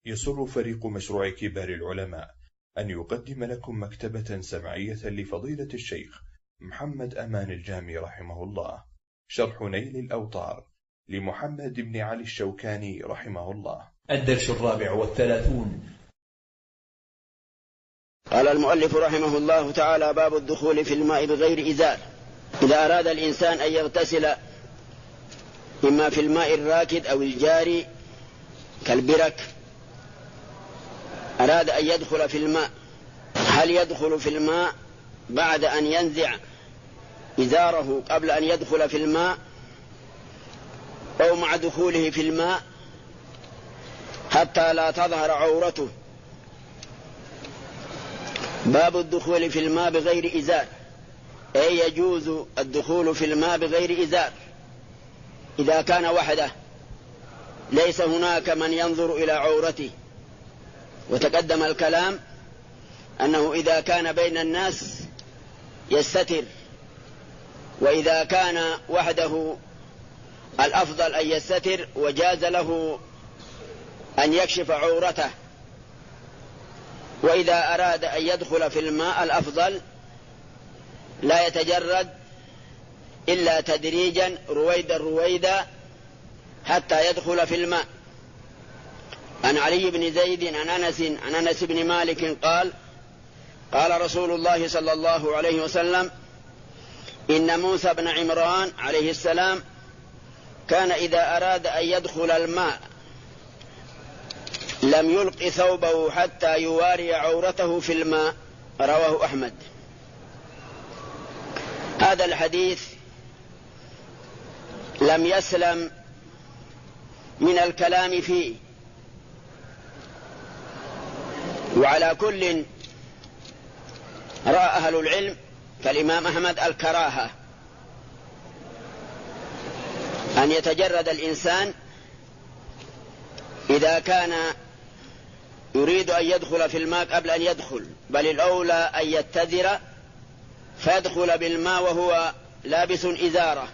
يسر فريق مشروع كبار العلماء أن يقدم لكم مكتبة سمعية لفضيلة الشيخ محمد أمان الجامي رحمه الله، شرح نيل الأوطار لمحمد بن علي الشوكاني رحمه الله. الدرس 34. قال المؤلف رحمه الله تعالى: باب الدخول في الماء بغير إزار. إذا أراد الإنسان أن يغتسل إما في الماء الراكد أو الجاري كالبرك، أراد أن يدخل في الماء، هل يدخل في الماء بعد أن ينزع إزاره قبل أن يدخل في الماء، أو مع دخوله في الماء حتى لا تظهر عورته؟ باب الدخول في الماء بغير إزار، أي يجوز الدخول في الماء بغير إزار إذا كان وحده ليس هناك من ينظر إلى عورته. وتقدم الكلام أنه إذا كان بين الناس يستتر، وإذا كان وحده الأفضل أن يستتر، وجاز له أن يكشف عورته. وإذا أراد أن يدخل في الماء الأفضل لا يتجرد إلا تدريجا رويدا رويدا حتى يدخل في الماء. عن علي بن زيد عن أنس بن مالك قال: قال رسول الله صلى الله عليه وسلم: إن موسى بن عمران عليه السلام كان إذا أراد أن يدخل الماء لم يلق ثوبه حتى يواري عورته في الماء. رواه أحمد. هذا الحديث لم يسلم من الكلام فيه، وعلى كل رأى أهل العلم كالإمام أحمد الكراهة أن يتجرد الإنسان إذا كان يريد أن يدخل في الماء قبل أن يدخل، بل الأولى أن يتذر فيدخل بالماء وهو لابس إزارة.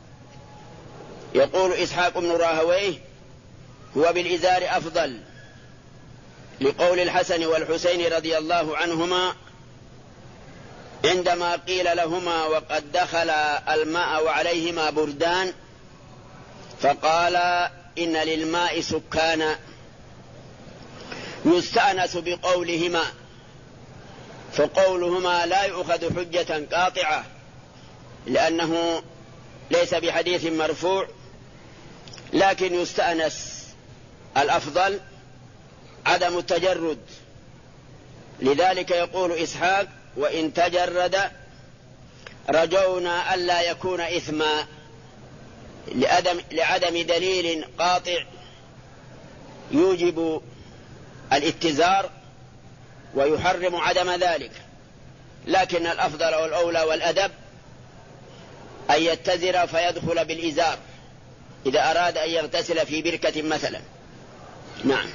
يقول إسحاق بن راهويه: هو بالإزار أفضل، لقول الحسن والحسين رضي الله عنهما عندما قيل لهما وقد دخل الماء وعليهما بردان، فقال: إن للماء سكانا. يستأنس بقولهما، فقولهما لا يؤخذ حجة قاطعة لأنه ليس بحديث مرفوع، لكن يستأنس. الأفضل عدم التجرد، لذلك يقول إسحاق: وإن تجرد رجونا ألا يكون إثما، لعدم دليل قاطع يوجب الاتزار ويحرم عدم ذلك. لكن الأفضل والأولى والأدب أن يتزر فيدخل بالإزار إذا أراد أن يغتسل في بركة مثلا. نعم.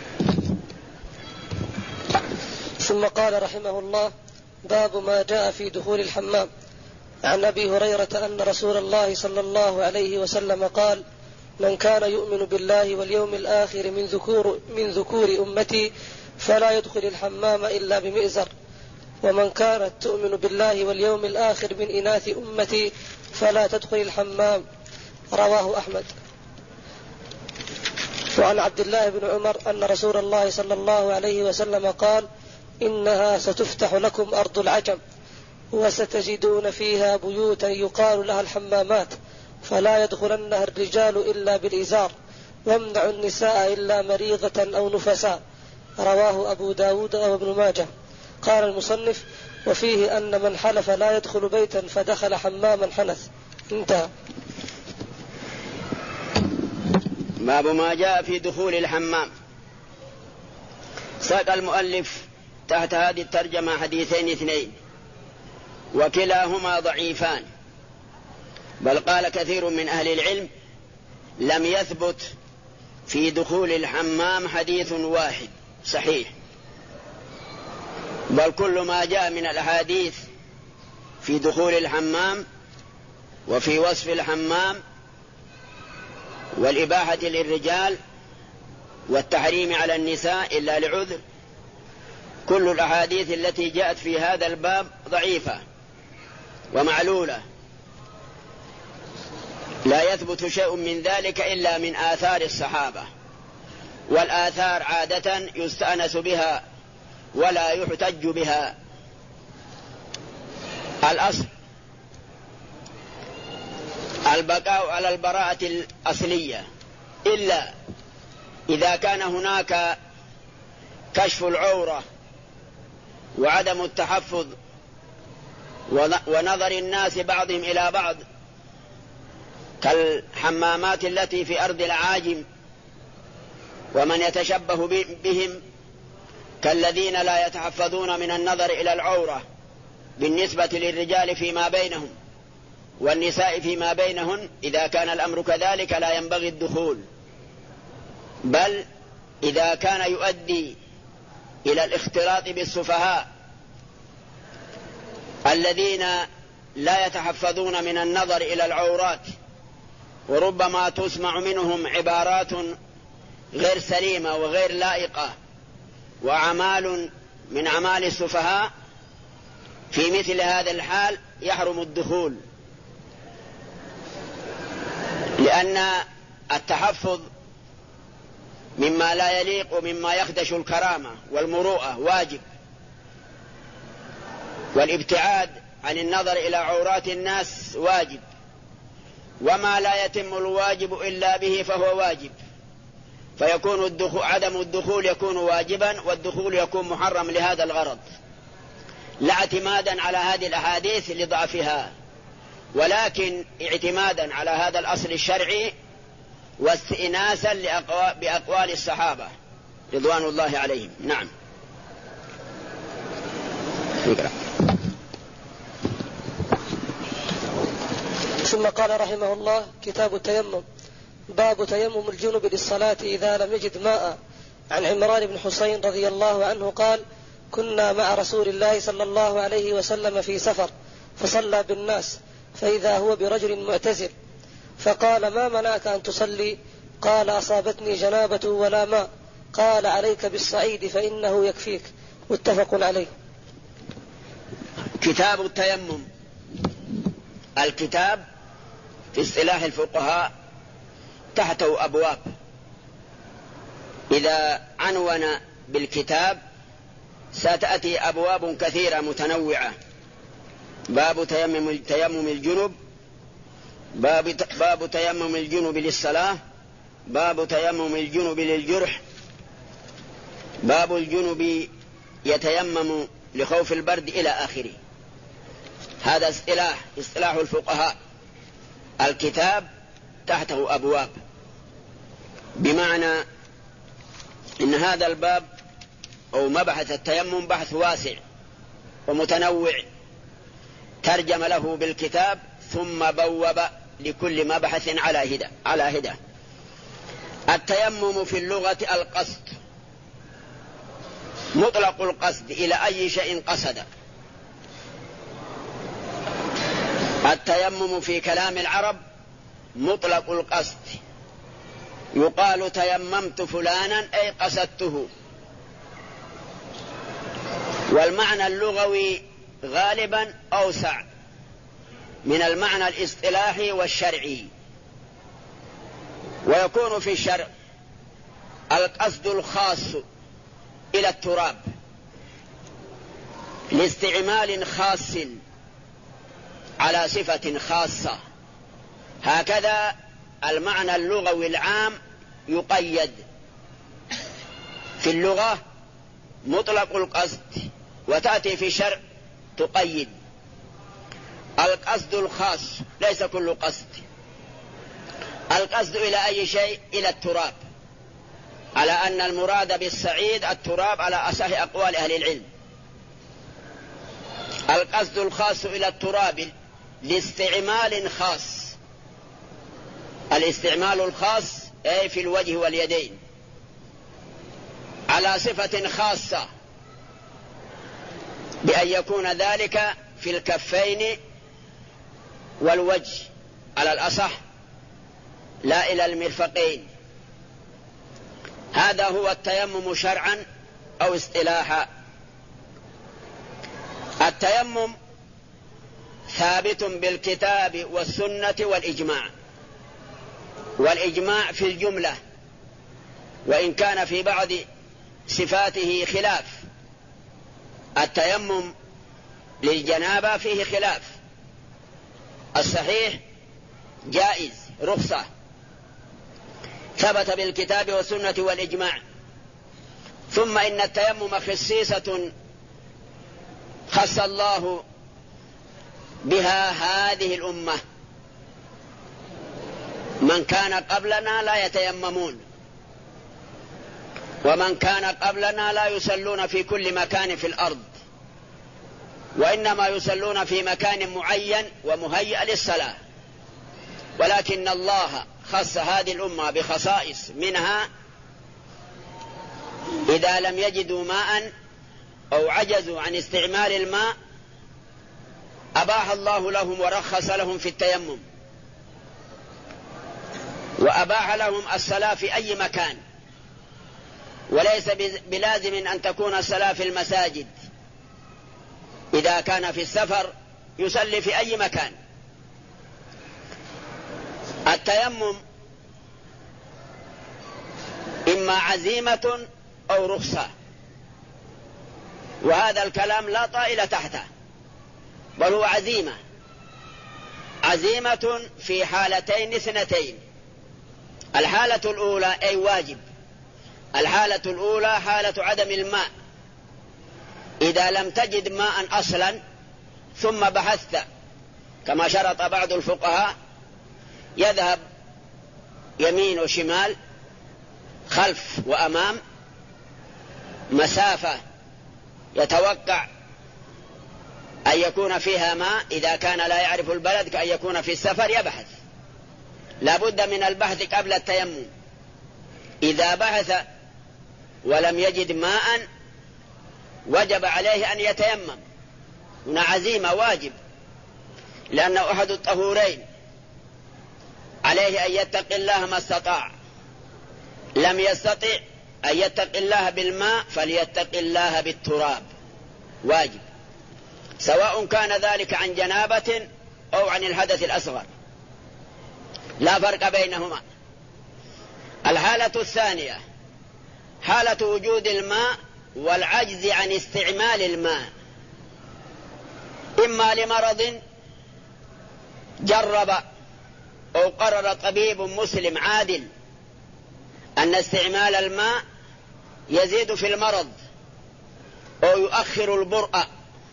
ثم قال رحمه الله: باب ما جاء في دخول الحمام. عن أبي هريرة أن رسول الله صلى الله عليه وسلم قال: من كان يؤمن بالله واليوم الآخر من ذكور أمتي فلا يدخل الحمام إلا بمئزر، ومن كانت تؤمن بالله واليوم الآخر من إناث أمتي فلا تدخل الحمام. رواه أحمد. وعن عبد الله بن عمر أن رسول الله صلى الله عليه وسلم قال: إنها ستفتح لكم أرض العجم، وستجدون فيها بيوتا يقال لها الحمامات، فلا يدخلنها الرجال إلا بالإزار، وامنعوا النساء إلا مريضة أو نفساء. رواه أبو داود وابن ماجه. قال المصنف: وفيه أن من حلف لا يدخل بيتا فدخل حماما حنث. انتهى. باب ما جاء في دخول الحمام. ساق المؤلف تحت هذه الترجمة حديثين اثنين، وكلاهما ضعيفان، بل قال كثير من أهل العلم لم يثبت في دخول الحمام حديث واحد صحيح، بل كل ما جاء من الأحاديث في دخول الحمام وفي وصف الحمام والإباحة للرجال والتحريم على النساء إلا لعذر. كل الأحاديث التي جاءت في هذا الباب ضعيفة ومعلولة، لا يثبت شيء من ذلك إلا من آثار الصحابة، والآثار عادة يستأنس بها ولا يحتج بها. الأصل البقاء على البراءة الأصلية، إلا إذا كان هناك كشف العورة وعدم التحفظ ونظر الناس بعضهم إلى بعض، كالحمامات التي في أرض العاجم، ومن يتشبه بهم كالذين لا يتحفظون من النظر إلى العورة بالنسبة للرجال فيما بينهم والنساء فيما بينهن. إذا كان الأمر كذلك لا ينبغي الدخول، بل إذا كان يؤدي إلى الاختلاط بالسفهاء الذين لا يتحفظون من النظر إلى العورات، وربما تسمع منهم عبارات غير سليمة وغير لائقة وأعمال من أعمال السفهاء، في مثل هذا الحال يحرم الدخول، لأن التحفظ مما لا يليق ومما يخدش الكرامة والمروءة واجب، والابتعاد عن النظر إلى عورات الناس واجب، وما لا يتم الواجب إلا به فهو واجب، فيكون عدم الدخول يكون واجبا والدخول يكون محرم لهذا الغرض، لا اعتمادا على هذه الأحاديث لضعفها، ولكن اعتمادا على هذا الأصل الشرعي واستئناسا بأقوال الصحابة رضوان الله عليهم. نعم. ثم قال رحمه الله: كتاب التيمم. باب تيمم الجنب للصلاة إذا لم يجد ماء. عن عمران بن حسين رضي الله عنه قال: كنا مع رسول الله صلى الله عليه وسلم في سفر، فصلى بالناس، فإذا هو برجل معتزل، فقال: ما منعك أن تصلي؟ قال: أصابتني جنابة ولا ماء. قال: عليك بالصعيد فإنه يكفيك. متفق عليه. كتاب التيمم. الكتاب في اصطلاح الفقهاء تحته أبواب، إذا عنون بالكتاب ستأتي أبواب كثيرة متنوعة: باب تيمم الجنب، باب تيمم الجنب للصلاة، باب تيمم الجنب للجرح، باب الجنب يتيمم لخوف البرد، إلى آخره. هذا اصطلاح الفقهاء. الكتاب تحته أبواب، بمعنى إن هذا الباب أو مبحث التيمم بحث واسع ومتنوع، ترجم له بالكتاب ثم بوب لكل مبحث على هدى. التيمم في اللغة القصد، مطلق القصد إلى أي شيء قصد. التيمم في كلام العرب مطلق القصد، يقال تيممت فلانا أي قصدته. والمعنى اللغوي غالبا أوسع من المعنى الاصطلاحي والشرعي، ويكون في الشرع القصد الخاص إلى التراب لاستعمال خاص على صفة خاصة. هكذا المعنى اللغوي العام يقيد في اللغة مطلق القصد، وتأتي في الشرع تقيد. القصد الخاص ليس كل قصد، القصد إلى أي شيء؟ إلى التراب، على أن المراد بالصعيد التراب على أصح أقوال أهل العلم. القصد الخاص إلى التراب لاستعمال خاص، الاستعمال الخاص أي في الوجه واليدين على صفة خاصة، بأن يكون ذلك في الكفين والوجه على الأصح، لا إلى المرفقين. هذا هو التيمم شرعا أو اصطلاحا. التيمم ثابت بالكتاب والسنة والإجماع، والإجماع في الجملة، وإن كان في بعض صفاته خلاف. التيمم للجنابة فيه خلاف، الصحيح جائز رخصة، ثبت بالكتاب والسنة والإجماع. ثم إن التيمم خصيصة خص الله بها هذه الأمة، من كان قبلنا لا يتيممون، ومن كان قبلنا لا يصلون في كل مكان في الأرض، وإنما يصلون في مكان معين ومهيأ للصلاة. ولكن الله خص هذه الأمة بخصائص، منها إذا لم يجدوا ماء أو عجزوا عن استعمال الماء أباح الله لهم ورخص لهم في التيمم، وأباح لهم الصلاة في أي مكان، وليس بلازم أن تكون الصلاة في المساجد. إذا كان في السفر يصلي في أي مكان. التيمم إما عزيمة أو رخصة، وهذا الكلام لا طائل تحته، بل هو عزيمة في حالتين اثنتين. الحالة الأولى أي واجب، الحالة الأولى حالة عدم الماء، إذا لم تجد ماء أصلا ثم بحثت كما شرط بعض الفقهاء، يذهب يمين وشمال خلف وأمام مسافة يتوقع أن يكون فيها ماء، إذا كان لا يعرف البلد كأن يكون في السفر يبحث، لا بد من البحث قبل التيمم. إذا بحث ولم يجد ماء وجب عليه أن يتيمم، هنا عزيمة واجب، لأنه أحد الطهورين، عليه أن يتقي الله ما استطاع، لم يستطع أن يتقي الله بالماء فليتقي الله بالتراب، واجب، سواء كان ذلك عن جنابة أو عن الحدث الأصغر، لا فرق بينهما. الحالة الثانية حالة وجود الماء والعجز عن استعمال الماء، إما لمرض جرب أو قرر طبيب مسلم عادل أن استعمال الماء يزيد في المرض أو يؤخر البرء،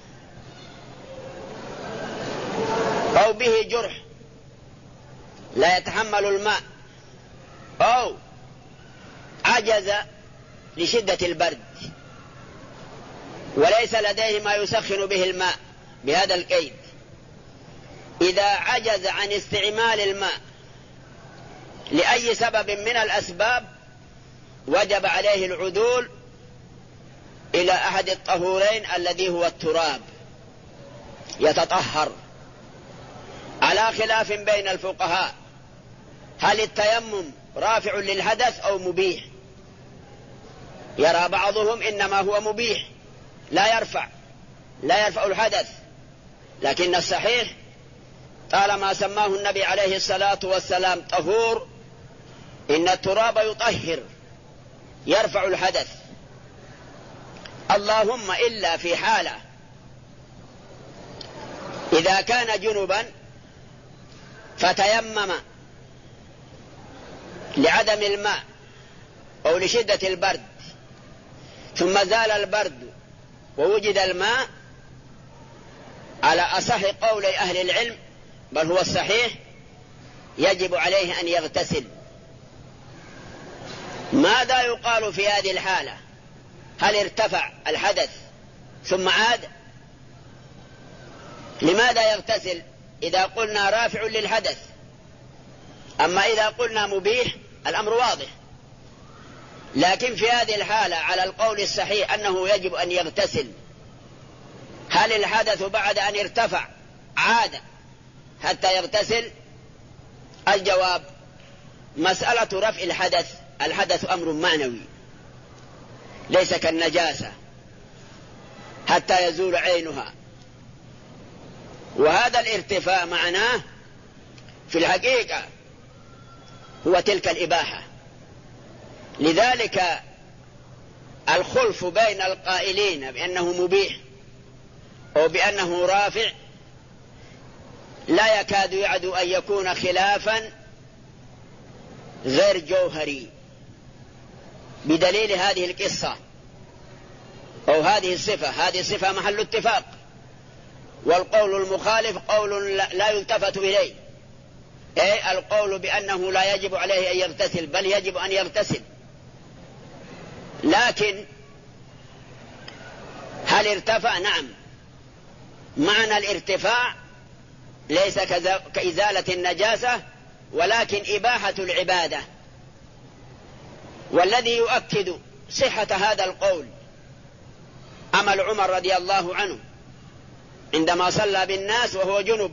أو به جرح لا يتحمل الماء، أو عجز لشدة البرد وليس لديه ما يسخن به الماء بهذا القيد. إذا عجز عن استعمال الماء لأي سبب من الأسباب وجب عليه العدول إلى أحد الطهورين الذي هو التراب، يتطهر، على خلاف بين الفقهاء هل التيمم رافع للحدث أو مبيح. يرى بعضهم إنما هو مبيح لا يرفع الحدث، لكن الصحيح طالما سماه النبي عليه الصلاة والسلام طهور، إن التراب يطهر يرفع الحدث، اللهم إلا في حالة إذا كان جنبا فتيمم لعدم الماء أو لشدة البرد ثم زال البرد ووجد الماء، على أصح قول أهل العلم بل هو الصحيح يجب عليه أن يغتسل. ماذا يقال في هذه الحالة؟ هل ارتفع الحدث ثم عاد؟ لماذا يغتسل إذا قلنا رافع للحدث؟ أما إذا قلنا مبيح الأمر واضح، لكن في هذه الحالة على القول الصحيح أنه يجب أن يغتسل. هل الحدث بعد أن ارتفع عاد حتى يغتسل؟ الجواب مسألة رفع الحدث أمر معنوي، ليس كالنجاسة حتى يزول عينها. وهذا الارتفاع معناه في الحقيقة هو تلك الإباحة. لذلك الخلف بين القائلين بأنه مبيح أو بأنه رافع لا يكاد يعد أن يكون خلافا غير جوهري، بدليل هذه القصة أو هذه الصفة. هذه الصفة محل اتفاق، والقول المخالف قول لا يلتفت إليه، أي القول بأنه لا يجب عليه أن يغتسل، بل يجب أن يغتسل. لكن هل ارتفع؟ نعم. معنى الارتفاع ليس كإزالة النجاسة، ولكن إباحة العبادة. والذي يؤكد صحة هذا القول عمل عمر رضي الله عنه عندما صلى بالناس وهو جنب،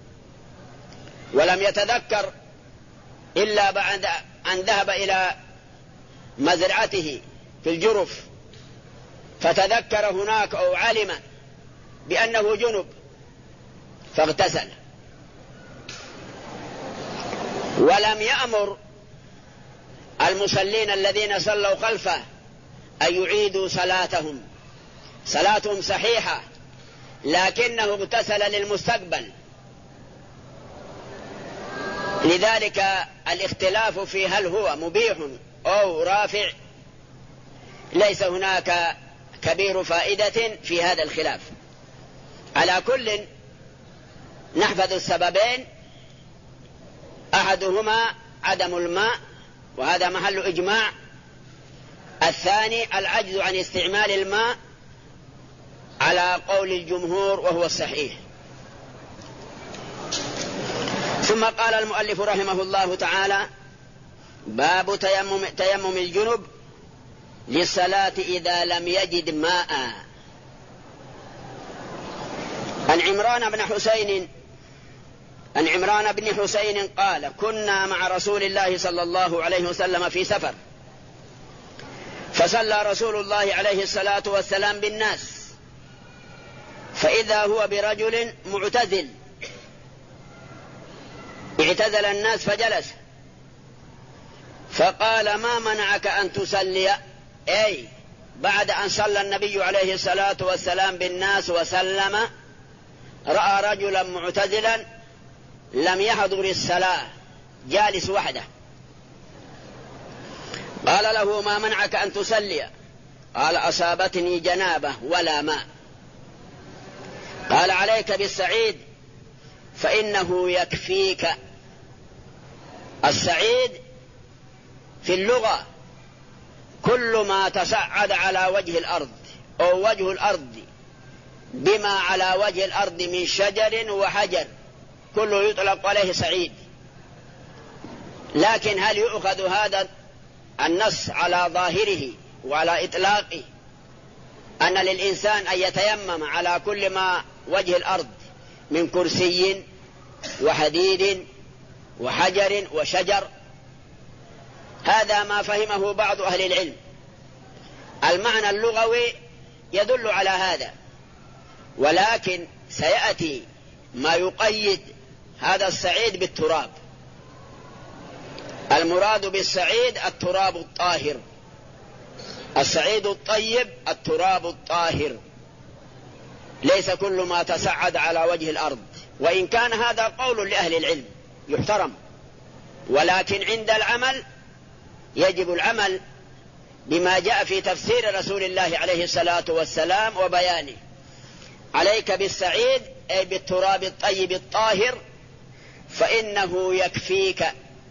ولم يتذكر إلا بعد أن ذهب إلى مزرعته في الجرف، فتذكر هناك أو علم بأنه جنب فاغتسل، ولم يأمر المصلين الذين صلوا خلفه أن يعيدوا صلاتهم. صلاتهم صحيحة، لكنه اغتسل للمستقبل. لذلك الاختلاف في هل هو مبيح أو رافع ليس هناك كبير فائدة في هذا الخلاف. على كل نحفظ السببين، أحدهما عدم الماء وهذا محل إجماع، الثاني العجز عن استعمال الماء على قول الجمهور وهو الصحيح. ثم قال المؤلف رحمه الله تعالى: باب تيمم الجنب للصلاة إذا لم يجد ماء. عن عمران بن حسين قال: كنا مع رسول الله صلى الله عليه وسلم في سفر، فصلى رسول الله عليه الصلاة والسلام بالناس، فإذا هو برجل معتزل، اعتزل الناس فجلس، فقال: ما منعك أن تصلي؟ أي بعد أن صلى النبي عليه الصلاة والسلام بالناس وسلم، رأى رجلا معتزلا لم يحضر الصلاة جالس وحده، قال له: ما منعك أن تصلي؟ قال: أصابتني جنابة ولا ماء. قال: عليك بالسعيد فإنه يكفيك. السعيد في اللغة كل ما تصعد على وجه الأرض أو وجه الأرض بما على وجه الأرض من شجر وحجر كله يطلق عليه سعيد. لكن هل يؤخذ هذا النص على ظاهره وعلى إطلاقه أن للإنسان أن يتيمم على كل ما وجه الأرض من كرسي وحديد وحجر وشجر؟ هذا ما فهمه بعض أهل العلم. المعنى اللغوي يدل على هذا، ولكن سيأتي ما يقيد هذا السعيد بالتراب. المراد بالسعيد التراب الطاهر، السعيد الطيب التراب الطاهر، ليس كل ما تصعد على وجه الأرض. وإن كان هذا قول لأهل العلم يحترم، ولكن عند العمل يجب العمل بما جاء في تفسير رسول الله عليه الصلاة والسلام وبيانه: عليك بالسعيد أي بالتراب الطيب الطاهر فإنه يكفيك.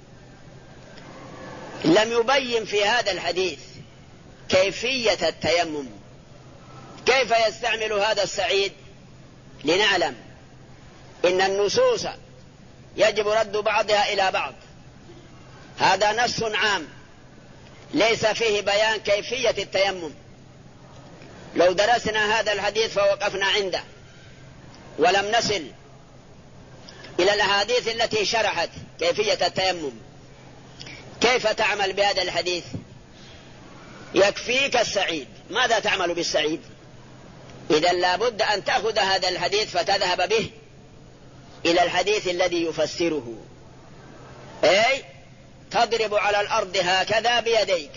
لم يبين في هذا الحديث كيفية التيمم، كيف يستعمل هذا السعيد، لنعلم إن النصوص يجب رد بعضها إلى بعض. هذا نص عام ليس فيه بيان كيفية التيمم. لو درسنا هذا الحديث فوقفنا عنده ولم نصل إلى الأحاديث التي شرحت كيفية التيمم، كيف تعمل بهذا الحديث؟ يكفيك السعيد، ماذا تعمل بالسعيد؟ إذا لابد أن تأخذ هذا الحديث فتذهب به إلى الحديث الذي يفسره، أي تضرب على الأرض هكذا بيديك،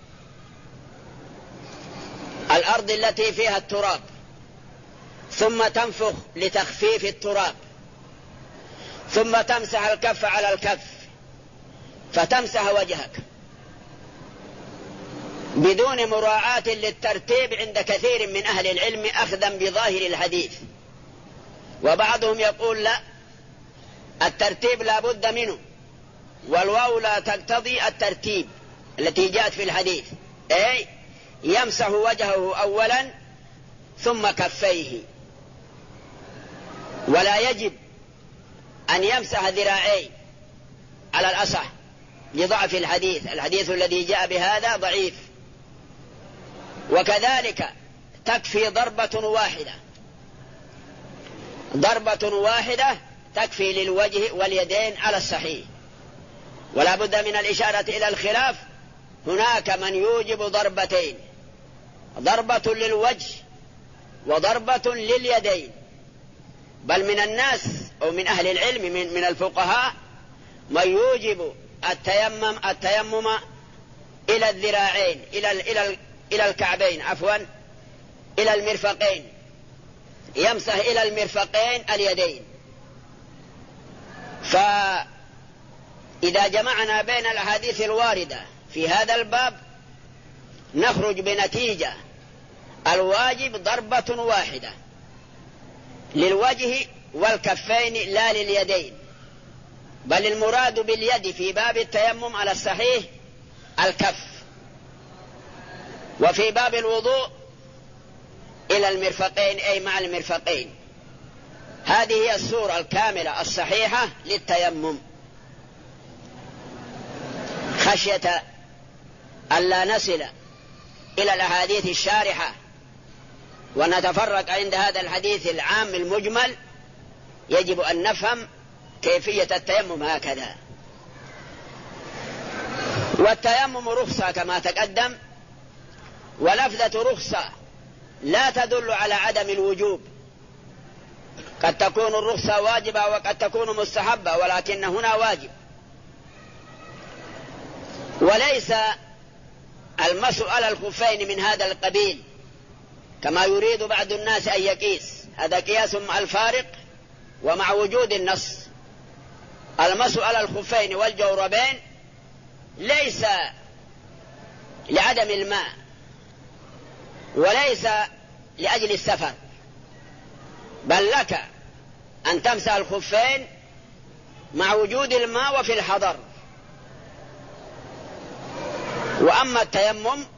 الأرض التي فيها التراب، ثم تنفخ لتخفيف التراب، ثم تمسح الكف على الكف فتمسح وجهك بدون مراعاة للترتيب عند كثير من أهل العلم أخذا بظاهر الحديث. وبعضهم يقول لا، الترتيب لا بد منه، والواو لا تقتضي الترتيب التي جاءت في الحديث، أي يمسح وجهه أولا ثم كفيه، ولا يجب أن يمسح ذراعيه على الأصح لضعف الحديث، الحديث الذي جاء بهذا ضعيف. وكذلك تكفي ضربة واحدة، ضربة واحدة تكفي للوجه واليدين على الصحيح، ولا بد من الإشارة إلى الخلاف، هناك من يوجب ضربتين، ضربة للوجه وضربة لليدين، بل من الناس أو من أهل العلم من الفقهاء من يوجب التيمم إلى الذراعين، إلى الكعبين، عفوا إلى المرفقين، يمسح إلى المرفقين اليدين. فإذا جمعنا بين الأحاديث الواردة في هذا الباب نخرج بنتيجة الواجب ضربة واحدة للوجه والكفين لا لليدين، بل المراد باليد في باب التيمم على الصحيح الكف، وفي باب الوضوء إلى المرفقين أي مع المرفقين. هذه هي الصورة الكاملة الصحيحة للتيمم، خشية ألا نصل إلى الأحاديث الشارحة ونتفرق عند هذا الحديث العام المجمل، يجب أن نفهم كيفية التيمم هكذا. والتيمم رخصة كما تقدم، ولفظة رخصة لا تدل على عدم الوجوب، قد تكون الرخصة واجبة وقد تكون مستحبة، ولكن هنا واجب. وليس المسح على الخفين من هذا القبيل كما يريد بعض الناس أن يقيس، هذا قياس مع الفارق ومع وجود النص. المسح على الخفين والجوربين ليس لعدم الماء وليس لأجل السفر، بل لك أن تمسح الخفين مع وجود الماء وفي الحضر. وأما التيمم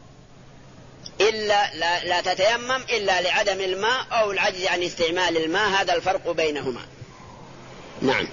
لا تتيمم إلا لعدم الماء أو العجز عن استعمال الماء، هذا الفرق بينهما. نعم.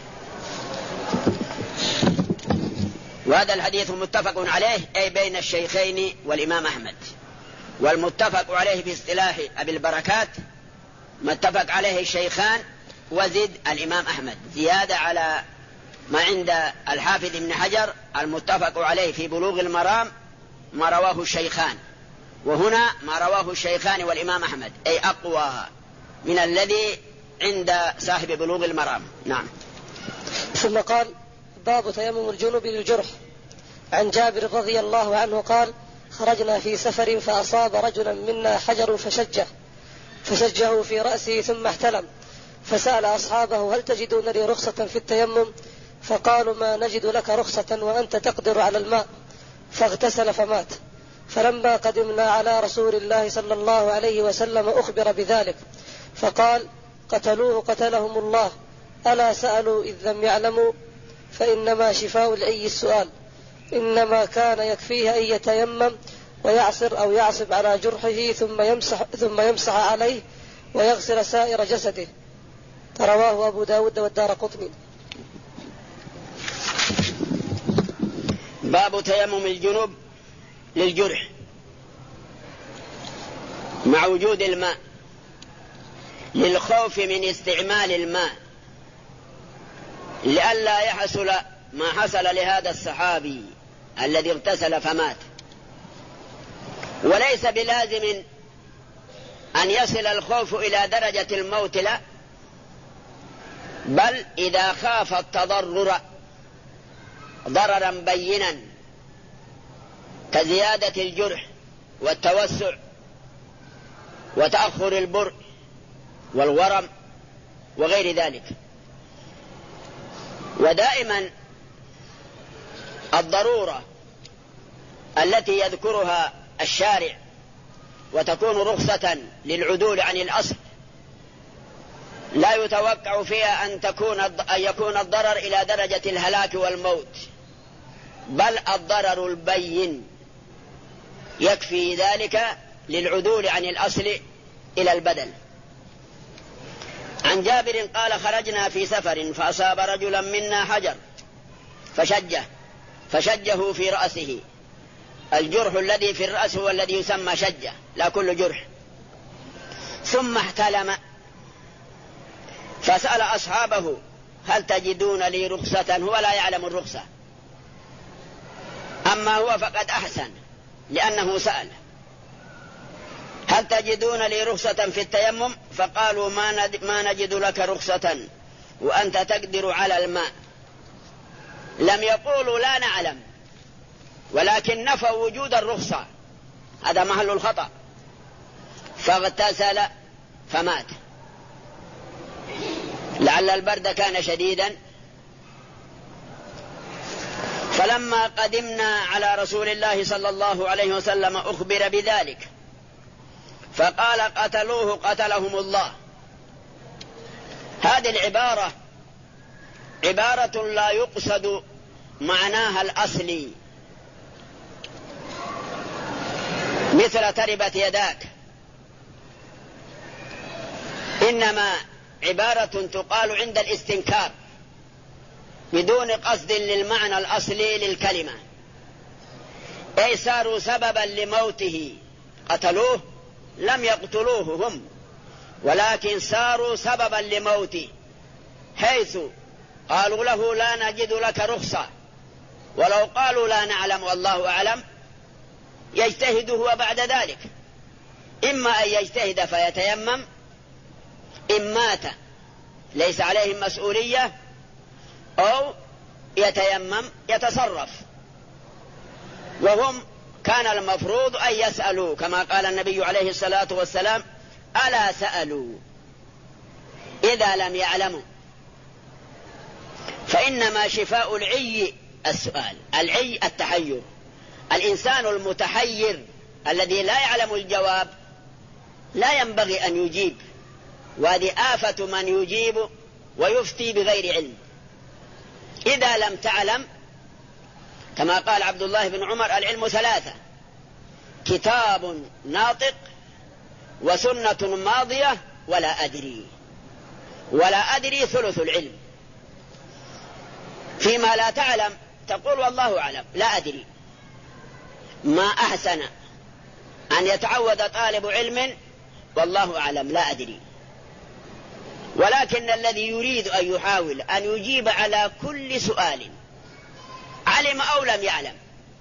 وهذا الحديث متفق عليه أي بين الشيخين والإمام أحمد، والمتفق عليه في اصطلاح أبي البركات ما اتفق عليه الشيخان وزد الإمام أحمد زيادة على ما عند الحافظ ابن حجر المتفق عليه في بلوغ المرام ما رواه الشيخان، وهنا ما رواه الشيخان والإمام أحمد أي أقوى من الذي عند صاحب بلوغ المرام. نعم. ثم قال: باب تيمم الجنوب للجرح. عن جابر رضي الله عنه قال: خرجنا في سفر فأصاب رجلا منا حجر فشجه في رأسه ثم احتلم، فسأل أصحابه: هل تجدون لي رخصة في التيمم؟ فقالوا: ما نجد لك رخصة وأنت تقدر على الماء. فاغتسل فمات. فلما قدمنا على رسول الله صلى الله عليه وسلم أخبر بذلك، فقال: قتلوه قتلهم الله، ألا سألوا إذ لم يعلموا؟ فإنما شفاء العي السؤال، إنما كان يكفيه أن يتيمم ويعصر أو يعصب على جرحه ثم يمسح عليه ويغسل سائر جسده. رواه أبو داود والدارقطني. باب تيمم الجنوب للجرح مع وجود الماء للخوف من استعمال الماء، لئلا يحصل ما حصل لهذا الصحابي الذي اغتسل فمات. وليس بلازم أن يصل الخوف إلى درجة الموت، لا، بل إذا خاف التضرر ضررا بينا كزيادة الجرح والتوسع وتأخر البرء والورم وغير ذلك. ودائما الضرورة التي يذكرها الشارع وتكون رخصة للعدول عن الأصل لا يتوقع فيها أن يكون الضرر إلى درجة الهلاك والموت، بل الضرر البين يكفي ذلك للعدول عن الأصل إلى البدل. عن جابر قال: خرجنا في سفر فأصاب رجلا منا حجر فشجه في رأسه. الجرح الذي في الرأس هو الذي يسمى شجة، لا كل جرح. ثم احتلم فسأل أصحابه: هل تجدون لي رخصة؟ هو لا يعلم الرخصة، أما هو فقد أحسن لأنه سأل: هل تجدون لي رخصة في التيمم؟ فقالوا: ما نجد لك رخصة وأنت تقدر على الماء. لم يقولوا لا نعلم، ولكن نفوا وجود الرخصة، هذا محل الخطأ. فاغتسل فمات، لعل البرد كان شديدا. فلما قدمنا على رسول الله صلى الله عليه وسلم أخبر بذلك فقال: قتلوه قتلهم الله. هذه العبارة عبارة لا يقصد معناها الأصلي، مثل تربت يداك، إنما عبارة تقال عند الاستنكار بدون قصد للمعنى الأصلي للكلمة، أي صاروا سببا لموته. قتلوه لم يقتلوه هم، ولكن صاروا سببا لموته، حيث قالوا له: لا نجد لك رخصة. ولو قالوا لا نعلم والله أعلم يجتهد هو بعد ذلك، إما أن يجتهد فيتيمم، إن مات ليس عليهم مسؤولية، أو يتيمم يتصرف. وهم كان المفروض أن يسألوا، كما قال النبي عليه الصلاة والسلام: ألا سألوا إذا لم يعلموا. فإنما شفاء العي السؤال، العي التحير. الإنسان المتحير الذي لا يعلم الجواب لا ينبغي أن يجيب، وهذه آفة من يجيب ويفتي بغير علم. إذا لم تعلم، كما قال عبد الله بن عمر: العلم ثلاثة: كتاب ناطق، وسنة ماضية، ولا أدري. ولا أدري ثلث العلم. فيما لا تعلم تقول والله أعلم، لا أدري. ما أحسن أن يتعود طالب علم والله أعلم لا أدري. ولكن الذي يريد أن يحاول أن يجيب على كل سؤال علم أو لم يعلم،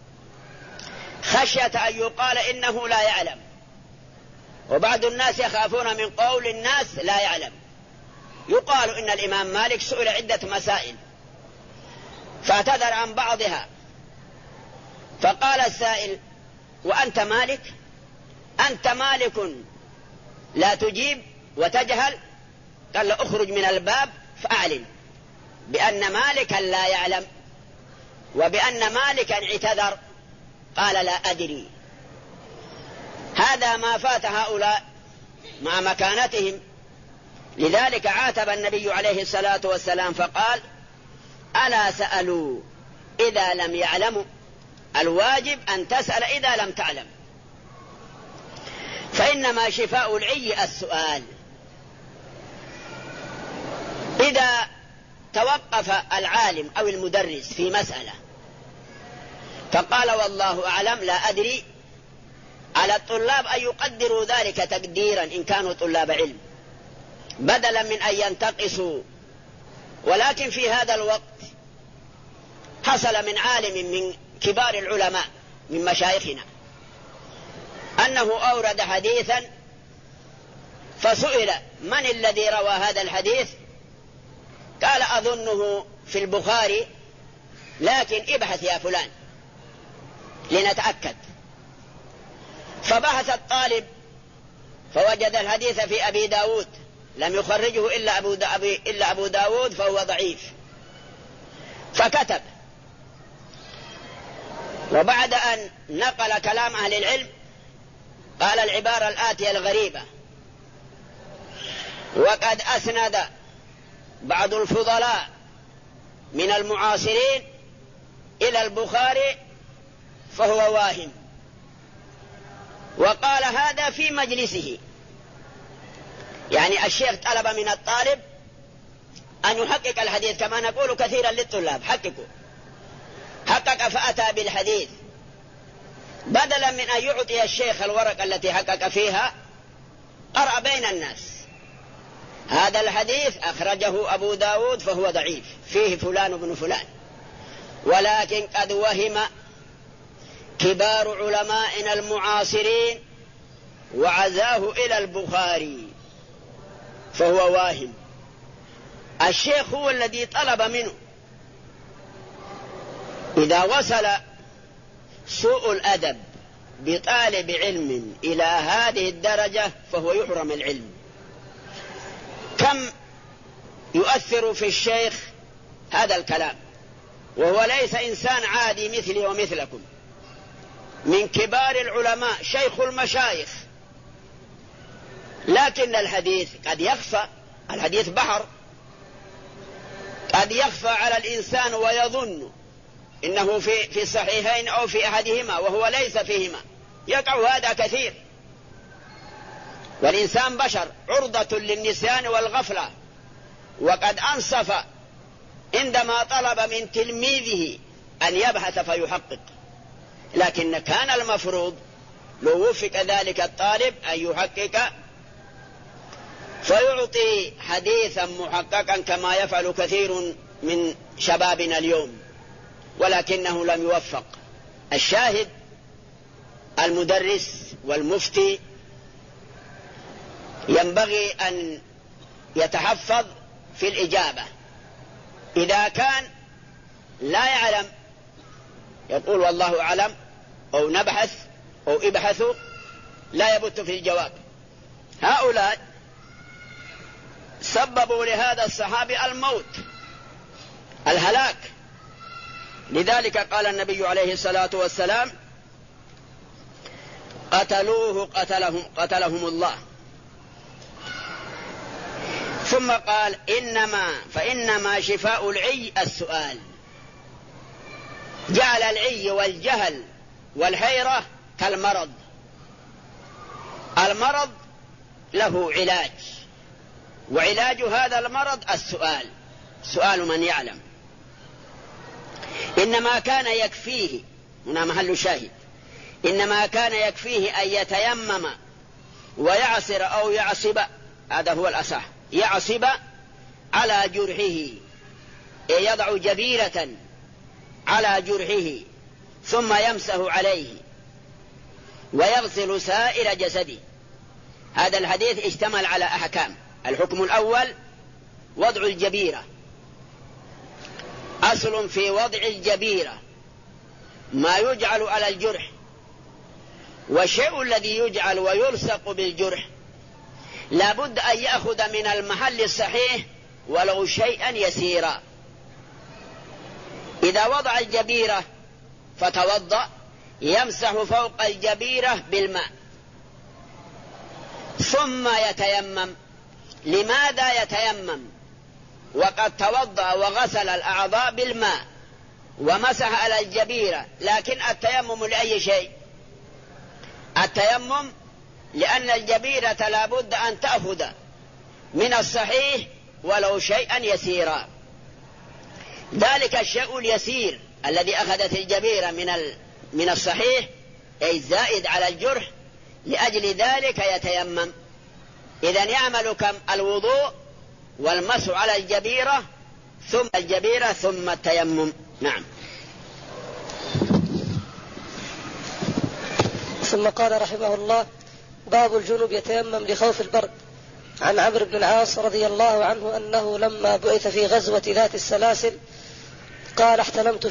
خشية أن يقال إنه لا يعلم. وبعض الناس يخافون من قول الناس لا يعلم. يقال إن الإمام مالك سئل عدة مسائل فاعتذر عن بعضها، فقال السائل: وأنت مالك؟ أنت مالك لا تجيب وتجهل؟ قال له: اخرج من الباب فأعلن بأن مالكا لا يعلم وبأن مالكا اعتذر. قال: لا أدري. هذا ما فات هؤلاء مع مكانتهم. لذلك عاتب النبي عليه الصلاة والسلام فقال: ألا سألوا إذا لم يعلموا. الواجب أن تسأل إذا لم تعلم. فإنما شفاء العي السؤال. إذا توقف العالم أو المدرس في مسألة فقال والله أعلم لا أدري، على الطلاب أن يقدروا ذلك تقديرا إن كانوا طلاب علم، بدلا من أن ينتقصوا. ولكن في هذا الوقت حصل من عالم من كبار العلماء من مشايخنا أنه أورد حديثا فسئل من الذي روى هذا الحديث؟ قال أظنه في البخاري، لكن ابحث يا فلان لنتأكد. فبحث الطالب فوجد الحديث في أبي داود، لم يخرجه إلا أبو داود فهو ضعيف، فكتب. وبعد أن نقل كلام أهل العلم قال العبارة الآتية الغريبة: وقد أسند بعض الفضلاء من المعاصرين إلى البخاري فهو واهم. وقال هذا في مجلسه، يعني الشيخ طلب من الطالب أن يحقق الحديث، كما نقول كثيرا للطلاب: حققوا. حقق فأتى بالحديث، بدلا من أن يعطي الشيخ الورقة التي حقق فيها قرأ بين الناس: هذا الحديث أخرجه أبو داود فهو ضعيف، فيه فلان بن فلان، ولكن قد وهم كبار علمائنا المعاصرين وعزاه إلى البخاري فهو واهم. الشيخ هو الذي طلب منه. إذا وصل سوء الأدب بطالب علم إلى هذه الدرجة فهو يحرم العلم. كم يؤثر في الشيخ هذا الكلام، وهو ليس إنسان عادي مثلي ومثلكم، من كبار العلماء، شيخ المشايخ. لكن الحديث قد يخفى، الحديث بحر، قد يخفى على الإنسان ويظن إنه في الصحيحين أو في أحدهما وهو ليس فيهما. يقع هذا كثير، والإنسان بشر عرضة للنسيان والغفلة. وقد أنصف عندما طلب من تلميذه أن يبحث فيحقق، لكن كان المفروض لو وفق ذلك الطالب أن يحقق فيعطي حديثا محققا كما يفعل كثير من شبابنا اليوم، ولكنه لم يوفق. الشاهد المدرس والمفتي ينبغي أن يتحفظ في الإجابة. إذا كان لا يعلم يقول والله أعلم، أو نبحث، أو ابحثوا، لا يبت في الجواب. هؤلاء سببوا لهذا الصحابي الموت، الهلاك. لذلك قال النبي عليه الصلاة والسلام: قتلوه قتلهم الله. ثم قال: فإنما شفاء العي السؤال. جعل العي والجهل والحيرة كالمرض. المرض له علاج، وعلاج هذا المرض السؤال، سؤال من يعلم. إنما كان يكفيه، هنا محل شاهد، إنما كان يكفيه أن يتيمم ويعصر أو يعصب، هذا هو الأصح، يعصب على جرحه، يضع جبيرة على جرحه ثم يمسح عليه ويغسل سائر جسده. هذا الحديث اشتمل على أحكام. الحكم الأول وضع الجبيرة. أصل في وضع الجبيرة ما يجعل على الجرح، والشيء الذي يجعل ويلصق بالجرح لابد أن يأخذ من المحل الصحيح ولو شيئا يسيرا. إذا وضع الجبيرة فتوضأ يمسح فوق الجبيرة بالماء ثم يتيمم. لماذا يتيمم وقد توضأ وغسل الأعضاء بالماء ومسح على الجبيرة؟ لكن التيمم لأي شيء؟ التيمم لأن الجبيرة لابد أن تأخذ من الصحيح ولو شيئا يسيرا. ذلك الشيء اليسير الذي أخذت الجبيرة من الصحيح أي زائد على الجرح، لأجل ذلك يتيمم. إذن يعمل كم؟ الوضوء والمسح على الجبيرة ثم الجبيرة ثم التيمم. نعم. ثم قال رحمه الله: باب الجنب يتيمم لخوف البرد. عن عمرو بن العاص رضي الله عنه أنه لما بعث في غزوة ذات السلاسل قال: احتلمت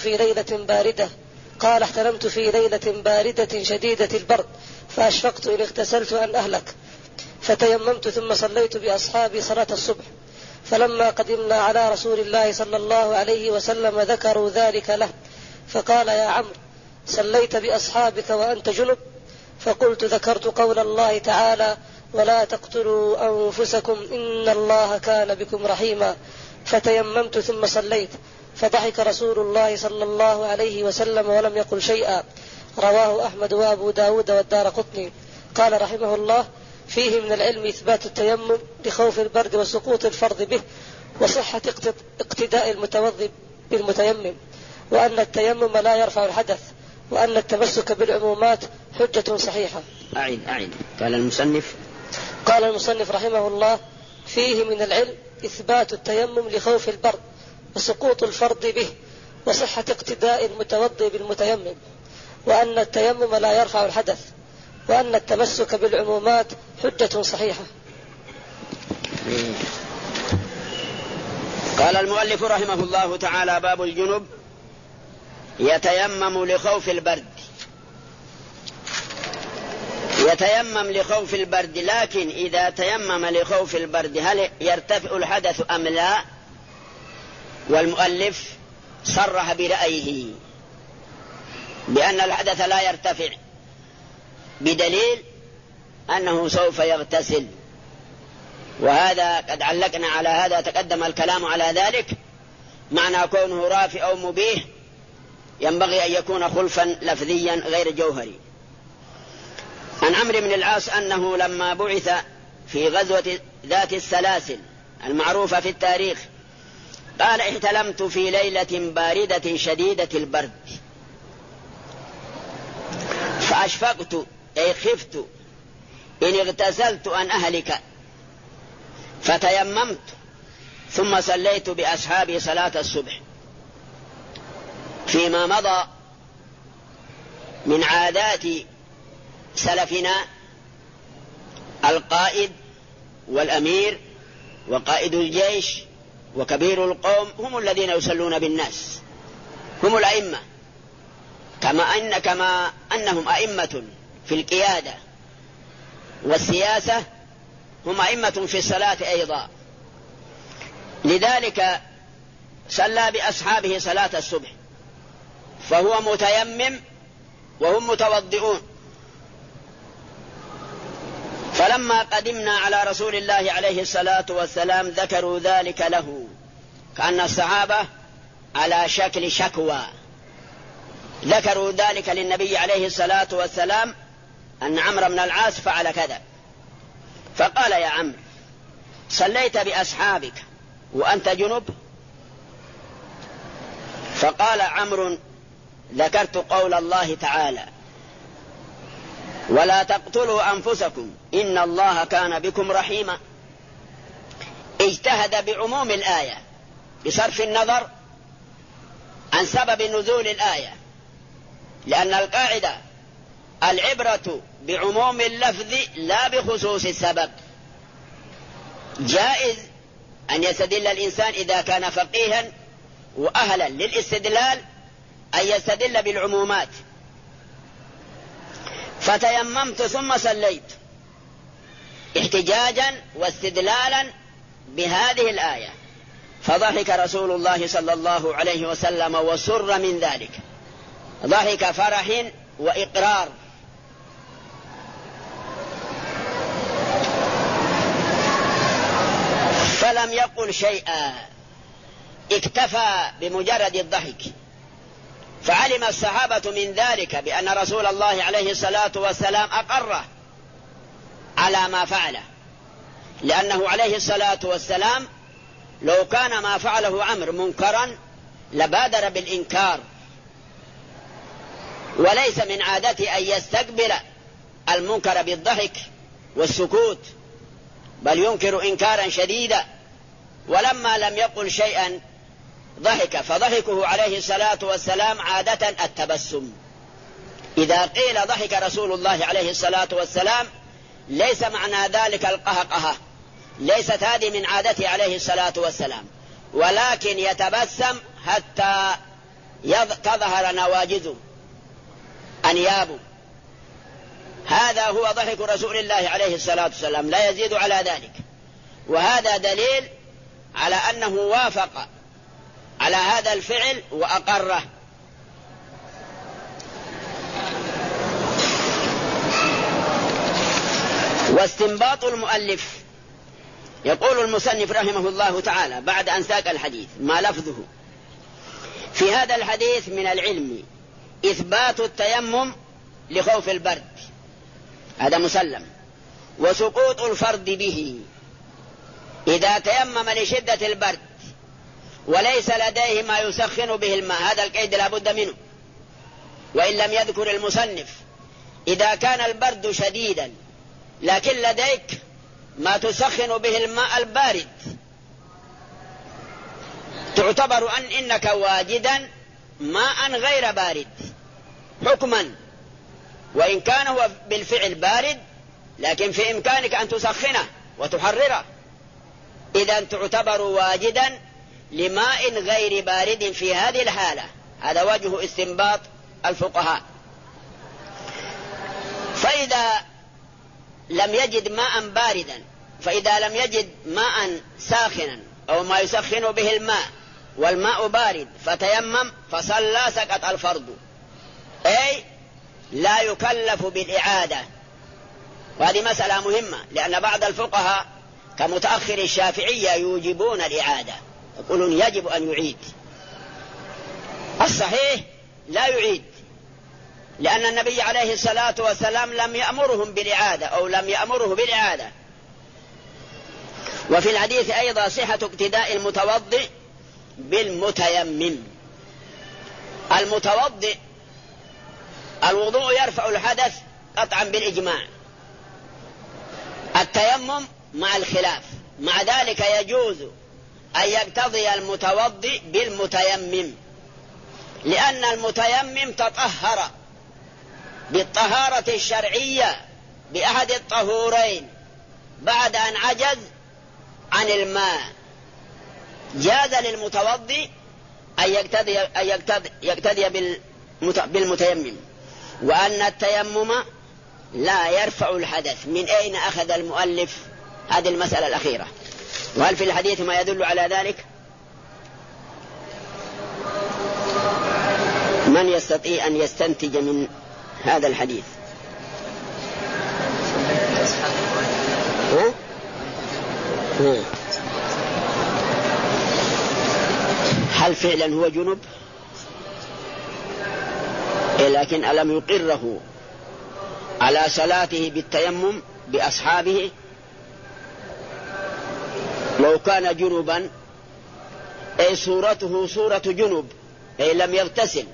في ليلة باردة شديدة البرد فأشفقت إن اغتسلت أن أهلك، فتيممت ثم صليت بأصحابي صلاة الصبح. فلما قدمنا على رسول الله صلى الله عليه وسلم ذكروا ذلك له، فقال: يا عمرو، صليت بأصحابك وأنت جنب؟ فقلت: ذكرت قول الله تعالى: ولا تقتلوا أنفسكم إن الله كان بكم رحيما، فتيممت ثم صليت. فضحك رسول الله صلى الله عليه وسلم ولم يقل شيئا. رواه أحمد وأبو داود والدارقطني. قال رحمه الله: فيه من العلم إثبات التيمم لخوف البرد وسقوط الفرض به، وصحة اقتداء المتوضئ بالمتيمم، وأن التيمم لا يرفع الحدث، وأن التمسك بالعمومات حجة صحيحة. أعيد. قال المصنف رحمه الله: فيه من العلم إثبات التيمم لخوف البرد وسقوط الفرض به، وصحة اقتداء المتوضئ بالمتيمم، وأن التيمم لا يرفع الحدث، وأن التمسك بالعمومات حجة صحيحة. قال المؤلف رحمه الله تعالى: باب الجنب يتيمم لخوف البرد. يتيمم لخوف البرد، لكن إذا تيمم لخوف البرد هل يرتفع الحدث أم لا؟ والمؤلف صرح برأيه بأن الحدث لا يرتفع، بدليل أنه سوف يغتسل، وهذا قد علقنا على هذا، تقدم الكلام على ذلك. معنى كونه رافع أو مبيه ينبغي أن يكون خلفا لفظيا غير جوهري. عن عمرو بن العاص أنه لما بعث في غزوة ذات السلاسل المعروفة في التاريخ قال: احتلمت في ليلة باردة شديدة البرد فأشفقت أي خفت إن اغتسلت أن أهلك، فتيممت ثم صليت بأصحابي صلاة الصبح. فيما مضى من عادات سلفنا القائد والأمير وقائد الجيش وكبير القوم هم الذين يصلون بالناس، هم الأئمة، كما أنهم أئمة في القيادة والسياسة، هم أئمة في الصلاة أيضا. لذلك صلى بأصحابه صلاة الصبح، فهو متيمم وهم متوضئون. فلما قدمنا على رسول الله عليه الصلاة والسلام ذكروا ذلك له، كأن الصحابة على شكل شكوى، ذكروا ذلك للنبي عليه الصلاة والسلام أن عمرو بن العاص فعل كذا. فقال: يا عمرو، صليت بأصحابك وأنت جنب؟ فقال عمرو: ذكرت قول الله تعالى: ولا تقتلوا أنفسكم إن الله كان بكم رحيما. اجتهد بعموم الآية بصرف النظر عن سبب نزول الآية، لأن القاعدة العبرة بعموم اللفظ لا بخصوص السبب. جائز أن يستدل الإنسان إذا كان فقيها وأهلا للاستدلال أن يستدل بالعمومات. فتيممت ثم صليت احتجاجا واستدلالا بهذه الآية، فضحك رسول الله صلى الله عليه وسلم وسر من ذلك، ضحك فرح وإقرار. فلم يقل شيئا، اكتفى بمجرد الضحك. فعلم الصحابة من ذلك بأن رسول الله عليه الصلاة والسلام أقره على ما فعله، لأنه عليه الصلاة والسلام لو كان ما فعله عمرو منكرا لبادر بالإنكار، وليس من عادته أن يستقبل المنكر بالضحك والسكوت، بل ينكر إنكارا شديدا. ولما لم يقل شيئا ضحك، فضحكه عليه الصلاة والسلام عادة التبسم، إذا قيل ضحك رسول الله عليه الصلاة والسلام ليس معنى ذلك القهقهة، ليست هذه من عادته عليه الصلاة والسلام، ولكن يتبسم حتى تظهر نواجذه أنيابه. هذا هو ضحك رسول الله عليه الصلاة والسلام، لا يزيد على ذلك. وهذا دليل على أنه وافق على هذا الفعل وأقره. واستنباط المؤلف، يقول المصنف رحمه الله تعالى بعد أن ساق الحديث ما لفظه: في هذا الحديث من العلم إثبات التيمم لخوف البرد، هذا مسلم، وسقوط الفرض به إذا تيمم لشدة البرد وليس لديه ما يسخن به الماء، هذا القيد لا بد منه. وإن لم يذكر المصنف إذا كان البرد شديدا لكن لديك ما تسخن به الماء البارد، تعتبر إنك واجدا ماء غير بارد حكما، وإن كان هو بالفعل بارد لكن في إمكانك أن تسخنه وتحرره، إذن تعتبر واجدا لماء غير بارد في هذه الحالة. هذا وجه استنباط الفقهاء. فإذا لم يجد ماء باردا، فإذا لم يجد ماء ساخنا أو ما يسخن به الماء والماء بارد فتيمم فصلى، سقط الفرض، أي لا يكلف بالإعادة. وهذه مسألة مهمة، لأن بعض الفقهاء كمتأخر الشافعية يوجبون الإعادة، يقولون يجب أن يعيد. الصحيح لا يعيد، لأن النبي عليه الصلاة والسلام لم يأمرهم بالإعادة أو لم يأمره بالإعادة. وفي الحديث أيضا صحة اقتداء المتوضئ بالمتيمم. المتوضئ الوضوء يرفع الحدث قطعا بالإجماع، التيمم مع الخلاف، مع ذلك يجوز أن يقتضي المتوضئ بالمتيمم، لأن المتيمم تطهر بالطهارة الشرعية بأحد الطهورين بعد أن عجز عن الماء، جاز للمتوضئ أن يقتدي بالمتيمم. وأن التيمم لا يرفع الحدث. من أين أخذ المؤلف هذه المسألة الأخيرة؟ وهل في الحديث ما يدل على ذلك؟ من يستطيع أن يستنتج من هذا الحديث؟ هل فعلا هو جنب؟ لكن ألم يقره على صلاته بالتيمم بأصحابه؟ لو كان جنبا أي صورته صورة جنب، أي لم يغتسل.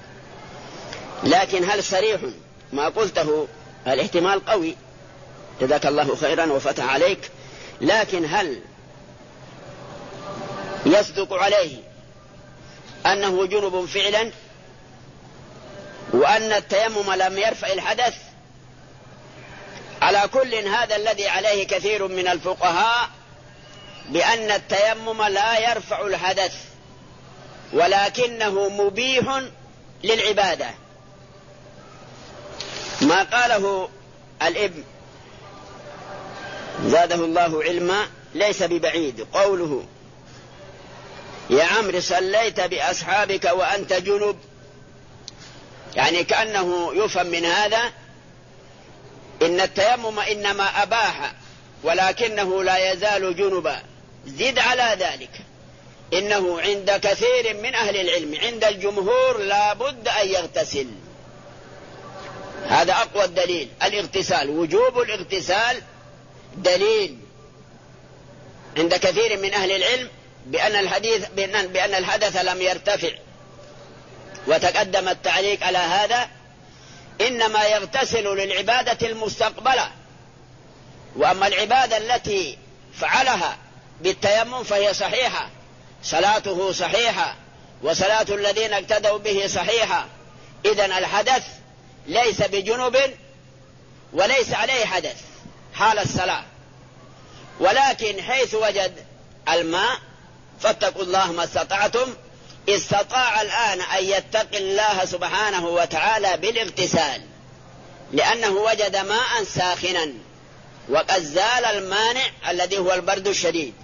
لكن هل صريح ما قلته؟ الاحتمال قوي، جزاك الله خيرا وفتح عليك. لكن هل يصدق عليه أنه جنب فعلا وأن التيمم لم يرفع الحدث؟ على كل هذا الذي عليه كثير من الفقهاء، بأن التيمم لا يرفع الحدث ولكنه مبيح للعبادة. ما قاله الابن زاده الله علما ليس ببعيد، قوله: يا عمرو صليت بأصحابك وأنت جنب، يعني كأنه يفهم من هذا إن التيمم إنما أباح ولكنه لا يزال جنبا. زد على ذلك إنه عند كثير من أهل العلم، عند الجمهور لا بد أن يغتسل. هذا أقوى الدليل، الاغتسال، وجوب الاغتسال دليل عند كثير من أهل العلم بأن الحدث لم يرتفع. وتقدم التعليق على هذا: إنما يغتسل للعبادة المستقبلة، وأما العبادة التي فعلها بالتيمم فهي صحيحة، صلاته صحيحة وصلاة الذين اقتدوا به صحيحة. إذن الحدث ليس بجنب وليس عليه حدث حال الصلاة، ولكن حيث وجد الماء فاتقوا الله ما استطعتم، استطاع الآن أن يتقي الله سبحانه وتعالى بالاغتسال، لأنه وجد ماء ساخنا وقد زال المانع الذي هو البرد الشديد.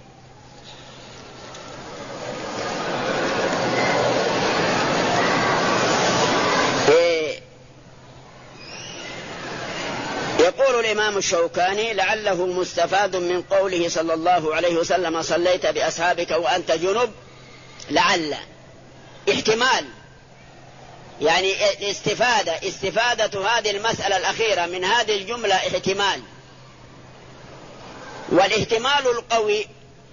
يقول الإمام الشوكاني: لعله مستفاد من قوله صلى الله عليه وسلم: صليت بأصحابك وأنت جنب. لعل احتمال، يعني استفادة هذه المسألة الأخيرة من هذه الجملة احتمال، والاحتمال القوي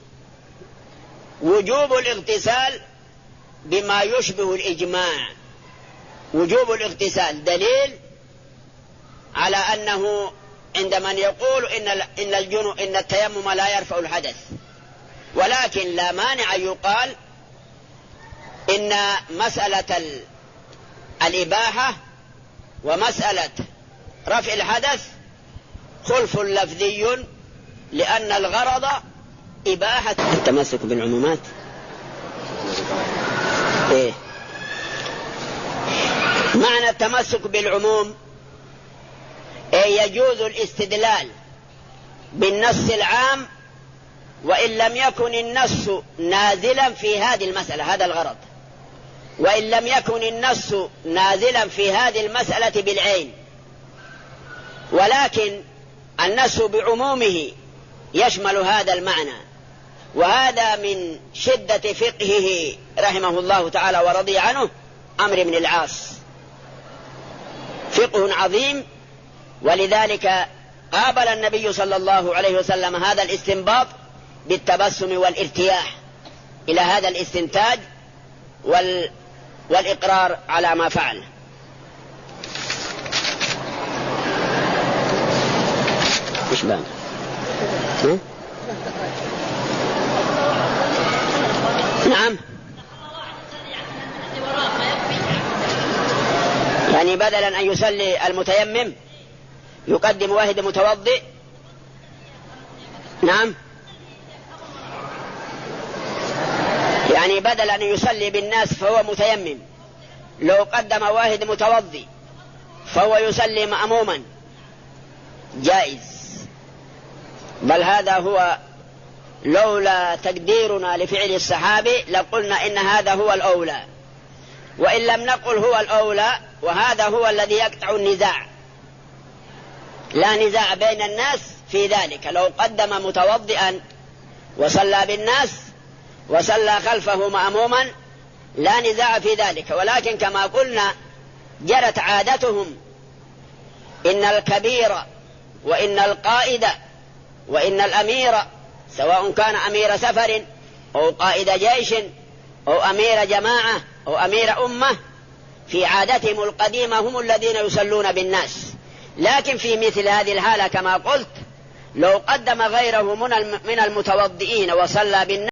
وجوب الاغتسال بما يشبه الإجماع. وجوب الاغتسال دليل على أنه عند من يقول إن التيمم لا يرفع الحدث، ولكن لا مانع يقال إن مسألة الإباحة ومسألة رفع الحدث خلف لفظي، لأن الغرض إباحة التمسك بالعمومات. معنى التمسك بالعموم يجوز الاستدلال بالنص العام وإن لم يكن النص نازلا في هذه المسألة، هذا الغرض، وإن لم يكن النص نازلا في هذه المسألة بالعين، ولكن النص بعمومه يشمل هذا المعنى. وهذا من شدة فقهه رحمه الله تعالى ورضي عنه عمرو بن العاص، فقه عظيم، ولذلك قابل النبي صلى الله عليه وسلم هذا الاستنباط بالتبسم والارتياح إلى هذا الاستنتاج والإقرار على ما فعل. إيش بان؟ نعم، يعني بدلا أن يصلي المتيمم يقدم واحد متوضئ. نعم، يعني بدل أن يصلي بالناس فهو متيمم، لو قدم واحد متوضئ فهو يصلي مأموما جائز. بل هذا هو، لولا تقديرنا لفعل الصحابي لقلنا إن هذا هو الأولى، وإن لم نقل هو الأولى، وهذا هو الذي يقطع النزاع، لا نزاع بين الناس في ذلك. لو قدم متوضئا وصلى بالناس وصلى خلفه مأموما لا نزاع في ذلك، ولكن كما قلنا جرت عادتهم إن الكبير وإن القائد وإن الأمير، سواء كان أمير سفر أو قائد جيش أو أمير جماعة أو أمير أمة، في عادتهم القديمة هم الذين يصلون بالناس. لكن في مثل هذه الحالة كما قلت، لو قدم غيره من المتوضئين وصلى بالناس